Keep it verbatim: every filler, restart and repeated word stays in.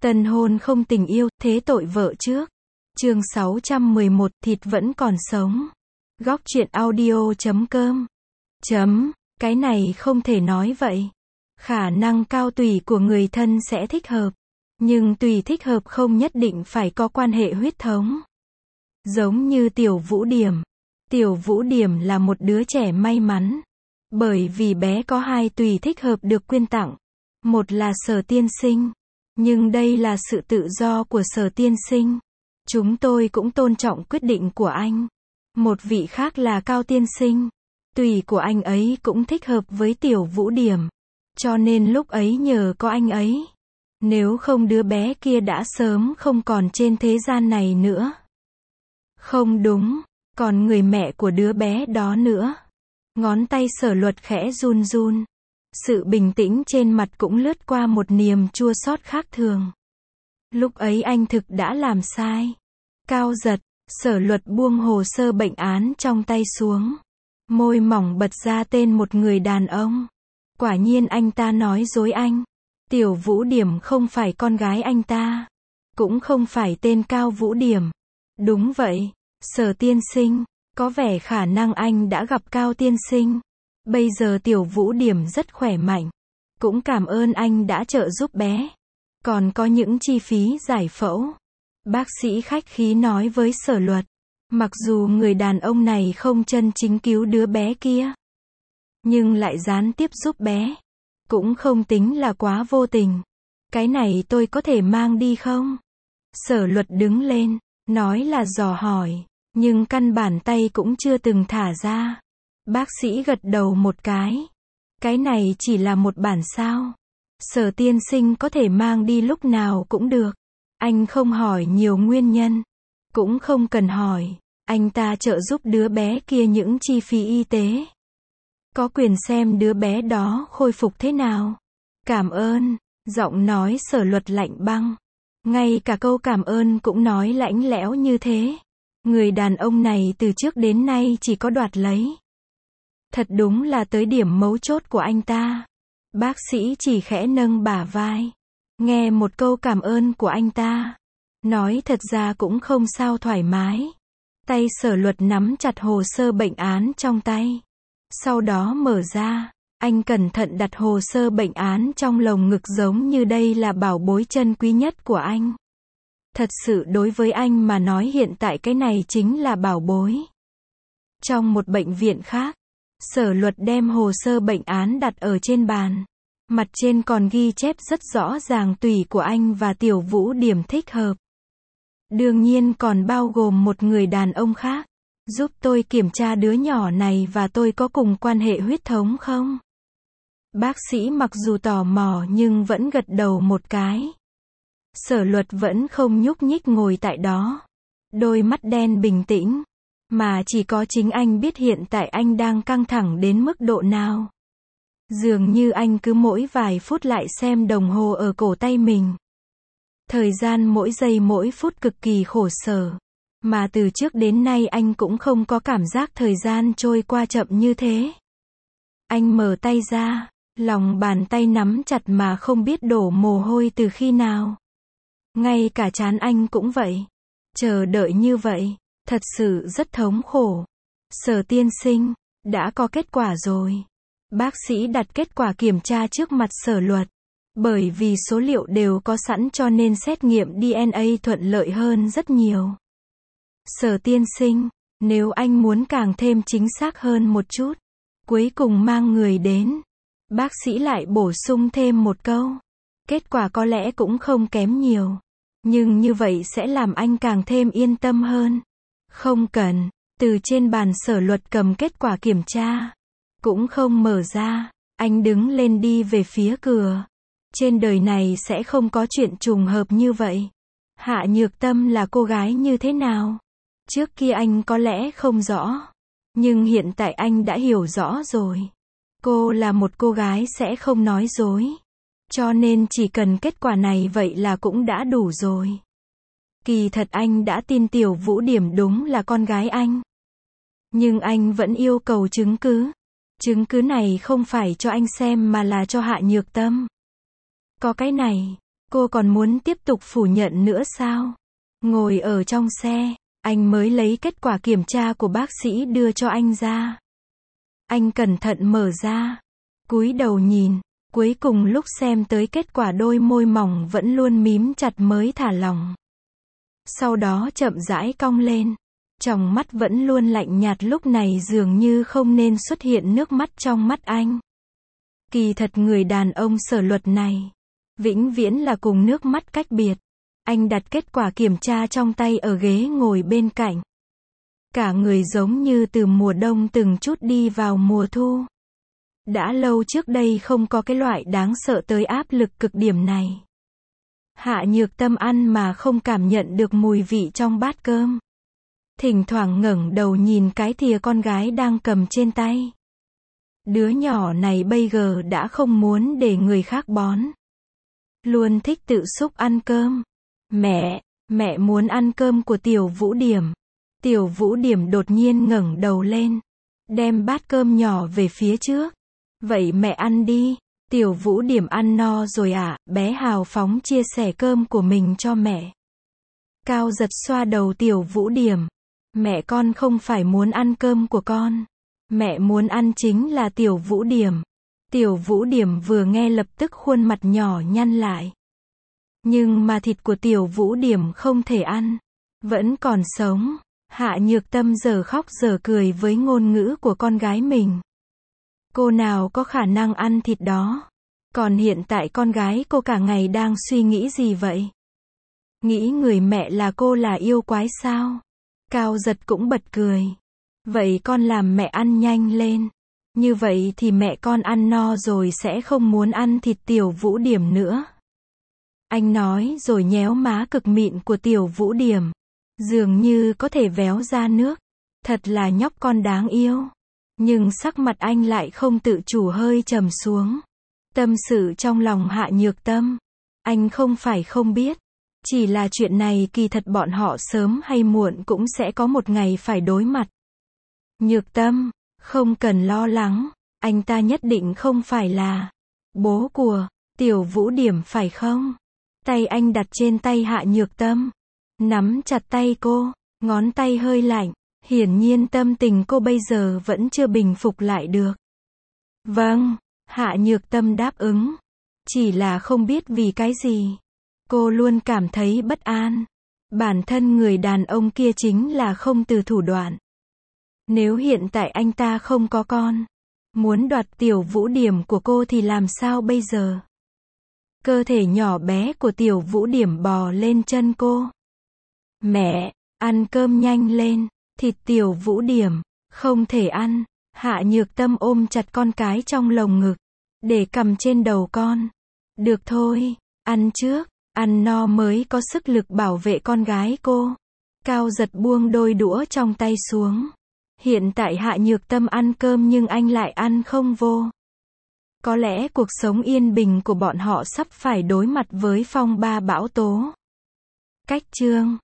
Tân hôn không tình yêu, thế tội vợ trước. Chương sáu trăm mười một, thịt vẫn còn sống. Góc truyện audio chấm com. Chấm, cái này không thể nói vậy. Khả năng cao tùy của người thân sẽ thích hợp. Nhưng tùy thích hợp không nhất định phải có quan hệ huyết thống. Giống như Tiểu Vũ Điểm. Tiểu Vũ Điểm là một đứa trẻ may mắn. Bởi vì bé có hai tùy thích hợp được quyên tặng. Một là Sở tiên sinh. Nhưng đây là sự tự do của Sở tiên sinh. Chúng tôi cũng tôn trọng quyết định của anh. Một vị khác là Cao tiên sinh. Tùy của anh ấy cũng thích hợp với Tiểu Vũ Điểm. Cho nên lúc ấy nhờ có anh ấy. Nếu không đứa bé kia đã sớm không còn trên thế gian này nữa. Không đúng, còn người mẹ của đứa bé đó nữa. Ngón tay Sở Luật khẽ run run. Sự bình tĩnh trên mặt cũng lướt qua một niềm chua xót khác thường. Lúc ấy anh thực đã làm sai. Cao giật, Sở Luật buông hồ sơ bệnh án trong tay xuống. Môi mỏng bật ra tên một người đàn ông. Quả nhiên anh ta nói dối anh. Tiểu Vũ Điểm không phải con gái anh ta. Cũng không phải tên Cao Vũ Điểm. Đúng vậy, Sở tiên sinh. Có vẻ khả năng anh đã gặp Cao tiên sinh. Bây giờ Tiểu Vũ Điểm rất khỏe mạnh. Cũng cảm ơn anh đã trợ giúp bé. Còn có những chi phí giải phẫu. Bác sĩ khách khí nói với Sở Luật. Mặc dù người đàn ông này không chân chính cứu đứa bé kia. Nhưng lại gián tiếp giúp bé. Cũng không tính là quá vô tình. Cái này tôi có thể mang đi không? Sở Luật đứng lên. Nói là dò hỏi. Nhưng căn bản tay cũng chưa từng thả ra. Bác sĩ gật đầu một cái. Cái này chỉ là một bản sao. Sở tiên sinh có thể mang đi lúc nào cũng được. Anh không hỏi nhiều nguyên nhân. Cũng không cần hỏi. Anh ta trợ giúp đứa bé kia những chi phí y tế. Có quyền xem đứa bé đó khôi phục thế nào. Cảm ơn. Giọng nói Sở Luật lạnh băng. Ngay cả câu cảm ơn cũng nói lạnh lẽo như thế. Người đàn ông này từ trước đến nay chỉ có đoạt lấy. Thật đúng là tới điểm mấu chốt của anh ta. Bác sĩ chỉ khẽ nâng bả vai. Nghe một câu cảm ơn của anh ta. Nói thật ra cũng không sao thoải mái. Tay Sở Luật nắm chặt hồ sơ bệnh án trong tay. Sau đó mở ra. Anh cẩn thận đặt hồ sơ bệnh án trong lồng ngực giống như đây là bảo bối chân quý nhất của anh. Thật sự đối với anh mà nói hiện tại cái này chính là bảo bối. Trong một bệnh viện khác, Sở Luật đem hồ sơ bệnh án đặt ở trên bàn. Mặt trên còn ghi chép rất rõ ràng tùy của anh và Tiểu Vũ Điểm thích hợp. Đương nhiên còn bao gồm một người đàn ông khác. Giúp tôi kiểm tra đứa nhỏ này và tôi có cùng quan hệ huyết thống không? Bác sĩ mặc dù tò mò nhưng vẫn gật đầu một cái. Sở Luật vẫn không nhúc nhích ngồi tại đó. Đôi mắt đen bình tĩnh. Mà chỉ có chính anh biết hiện tại anh đang căng thẳng đến mức độ nào. Dường như anh cứ mỗi vài phút lại xem đồng hồ ở cổ tay mình. Thời gian mỗi giây mỗi phút cực kỳ khổ sở. Mà từ trước đến nay anh cũng không có cảm giác thời gian trôi qua chậm như thế. Anh mở tay ra. Lòng bàn tay nắm chặt mà không biết đổ mồ hôi từ khi nào. Ngay cả trán anh cũng vậy. Chờ đợi như vậy, thật sự rất thống khổ. Sở tiên sinh, đã có kết quả rồi. Bác sĩ đặt kết quả kiểm tra trước mặt Sở Luật. Bởi vì số liệu đều có sẵn cho nên xét nghiệm đê en a thuận lợi hơn rất nhiều. Sở tiên sinh, nếu anh muốn càng thêm chính xác hơn một chút, cuối cùng mang người đến. Bác sĩ lại bổ sung thêm một câu. Kết quả có lẽ cũng không kém nhiều. Nhưng như vậy sẽ làm anh càng thêm yên tâm hơn. Không cần. Từ trên bàn Sở Luật cầm kết quả kiểm tra. Cũng không mở ra. Anh đứng lên đi về phía cửa. Trên đời này sẽ không có chuyện trùng hợp như vậy. Hạ Nhược Tâm là cô gái như thế nào? Trước kia anh có lẽ không rõ. Nhưng hiện tại anh đã hiểu rõ rồi. Cô là một cô gái sẽ không nói dối. Cho nên chỉ cần kết quả này vậy là cũng đã đủ rồi. Kỳ thật anh đã tin Tiểu Vũ Điểm đúng là con gái anh. Nhưng anh vẫn yêu cầu chứng cứ. Chứng cứ này không phải cho anh xem mà là cho Hạ Nhược Tâm. Có cái này, Cô còn muốn tiếp tục phủ nhận nữa sao? Ngồi ở trong xe, anh mới lấy kết quả kiểm tra của bác sĩ đưa cho anh ra. Anh cẩn thận mở ra, cúi đầu nhìn, cuối cùng lúc xem tới kết quả đôi môi mỏng vẫn luôn mím chặt mới thả lỏng. Sau đó chậm rãi cong lên, tròng mắt vẫn luôn lạnh nhạt lúc này dường như không nên xuất hiện nước mắt trong mắt anh. Kỳ thật người đàn ông Sở Luật này, vĩnh viễn là cùng nước mắt cách biệt. Anh đặt kết quả kiểm tra trong tay ở ghế ngồi bên cạnh. Cả người giống như từ mùa đông từng chút đi vào mùa thu. Đã lâu trước đây không có cái loại đáng sợ tới áp lực cực điểm này. Hạ Nhược Tâm ăn mà không cảm nhận được mùi vị trong bát cơm. Thỉnh thoảng ngẩng đầu nhìn cái thìa con gái đang cầm trên tay. Đứa nhỏ này bây giờ đã không muốn để người khác bón. Luôn thích tự xúc ăn cơm. Mẹ, mẹ muốn ăn cơm của Tiểu Vũ Điểm. Tiểu Vũ Điểm đột nhiên ngẩng đầu lên, đem bát cơm nhỏ về phía trước. Vậy mẹ ăn đi. Tiểu Vũ Điểm ăn no rồi ạ, à, bé hào phóng chia sẻ cơm của mình cho mẹ. Cao Giật xoa đầu Tiểu Vũ Điểm. Mẹ con không phải muốn ăn cơm của con. Mẹ muốn ăn chính là Tiểu Vũ Điểm. Tiểu Vũ Điểm vừa nghe lập tức khuôn mặt nhỏ nhăn lại. Nhưng mà thịt của Tiểu Vũ Điểm không thể ăn. Vẫn còn sống. Hạ Nhược Tâm giờ khóc giờ cười với ngôn ngữ của con gái mình. Cô nào có khả năng ăn thịt đó. Còn hiện tại con gái cô cả ngày đang suy nghĩ gì vậy? Nghĩ người mẹ là cô là yêu quái sao? Cao Giật cũng bật cười. Vậy con làm mẹ ăn nhanh lên. Như vậy thì mẹ con ăn no rồi sẽ không muốn ăn thịt Tiểu Vũ Điểm nữa. Anh nói rồi nhéo má cực mịn của Tiểu Vũ Điểm. Dường như có thể véo ra nước. Thật là nhóc con đáng yêu. Nhưng sắc mặt anh lại không tự chủ hơi trầm xuống. Tâm sự trong lòng Hạ Nhược Tâm. Anh không phải không biết. Chỉ là chuyện này kỳ thật bọn họ sớm hay muộn cũng sẽ có một ngày phải đối mặt. Nhược Tâm, không cần lo lắng. Anh ta nhất định không phải là bố của Tiểu Vũ Điểm phải không? Tay anh đặt trên tay Hạ Nhược Tâm. Nắm chặt tay cô. Ngón tay hơi lạnh. Hiển nhiên tâm tình cô bây giờ vẫn chưa bình phục lại được. Vâng, Hạ Nhược Tâm đáp ứng. Chỉ là không biết vì cái gì. Cô luôn cảm thấy bất an. Bản thân người đàn ông kia chính là không từ thủ đoạn. Nếu hiện tại anh ta không có con, muốn đoạt Tiểu Vũ Điểm của cô thì làm sao bây giờ? Cơ thể nhỏ bé của Tiểu Vũ Điểm bò lên chân cô. Mẹ, ăn cơm nhanh lên. Thịt Tiểu Vũ Điểm, không thể ăn. Hạ Nhược Tâm ôm chặt con cái trong lồng ngực, để cầm trên đầu con. Được thôi, ăn trước, ăn no mới có sức lực bảo vệ con gái cô. Cao Giật buông đôi đũa trong tay xuống. Hiện tại Hạ Nhược Tâm ăn cơm nhưng anh lại ăn không vô. Có lẽ cuộc sống yên bình của bọn họ sắp phải đối mặt với phong ba bão tố. Cách chương